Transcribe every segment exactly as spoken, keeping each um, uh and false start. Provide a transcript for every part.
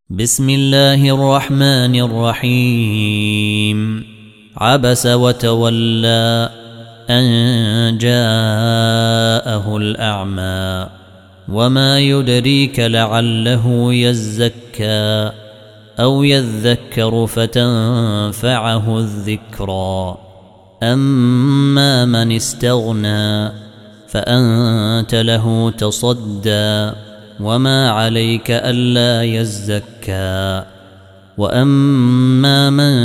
بسم الله الرحمن الرحيم. عبس وتولى أن جاءه الأعمى وما يدريك لعله يزكى أو يذكر فتنفعه الذكرى. أما من استغنى فأنت له تصدى وما عليك ألا يزكى. وأما من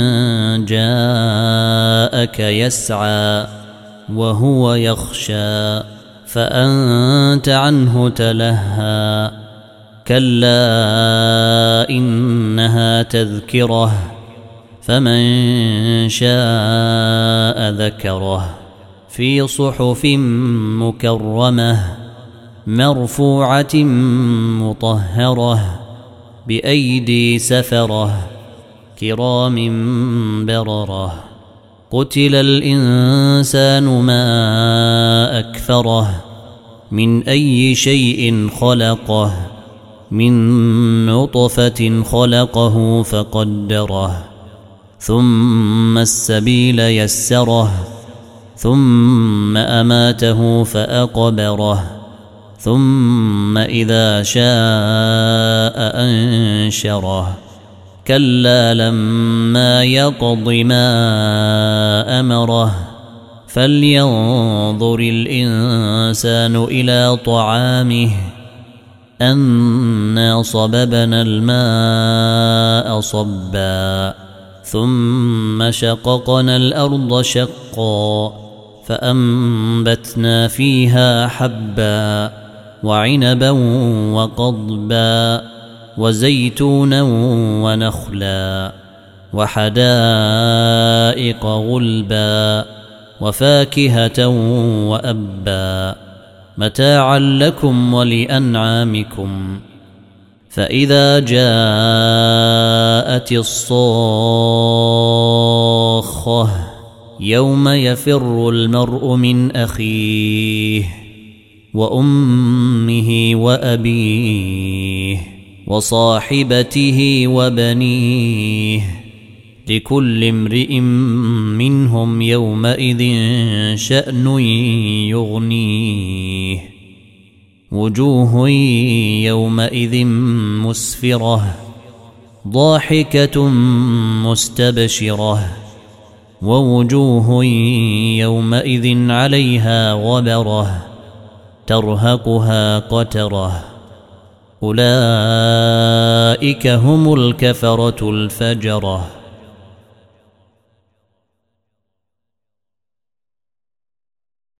جاءك يسعى وهو يخشى فأنت عنه تلهى. كلا إنها تذكرة فمن شاء ذكره في صحف مكرمة مرفوعة مطهرة بأيدي سفرة كرام بررة. قتل الإنسان ما أكفره من أي شيء خلقه من نطفة خلقه فقدره ثم السبيل يسره ثم أماته فأقبره ثم إذا شاء أنشره. كلا لما يقض ما أمره فلينظر الإنسان إلى طعامه أنا صببنا الماء صبا ثم شققنا الأرض شقا فأنبتنا فيها حبا وعنبا وقضبا وزيتونا ونخلا وحدائق غلبا وفاكهة وأبا متاعا لكم ولأنعامكم. فإذا جاءت الصاخة يوم يفر المرء من أخيه وأمه وأبيه وصاحبته وبنيه لكل امرئ منهم يومئذ شأن يغنيه. وجوه يومئذ مسفرة ضاحكة مستبشرة ووجوه يومئذ عليها غبرة ترهقها قترة. أولئك هم الكفرة الفجرة.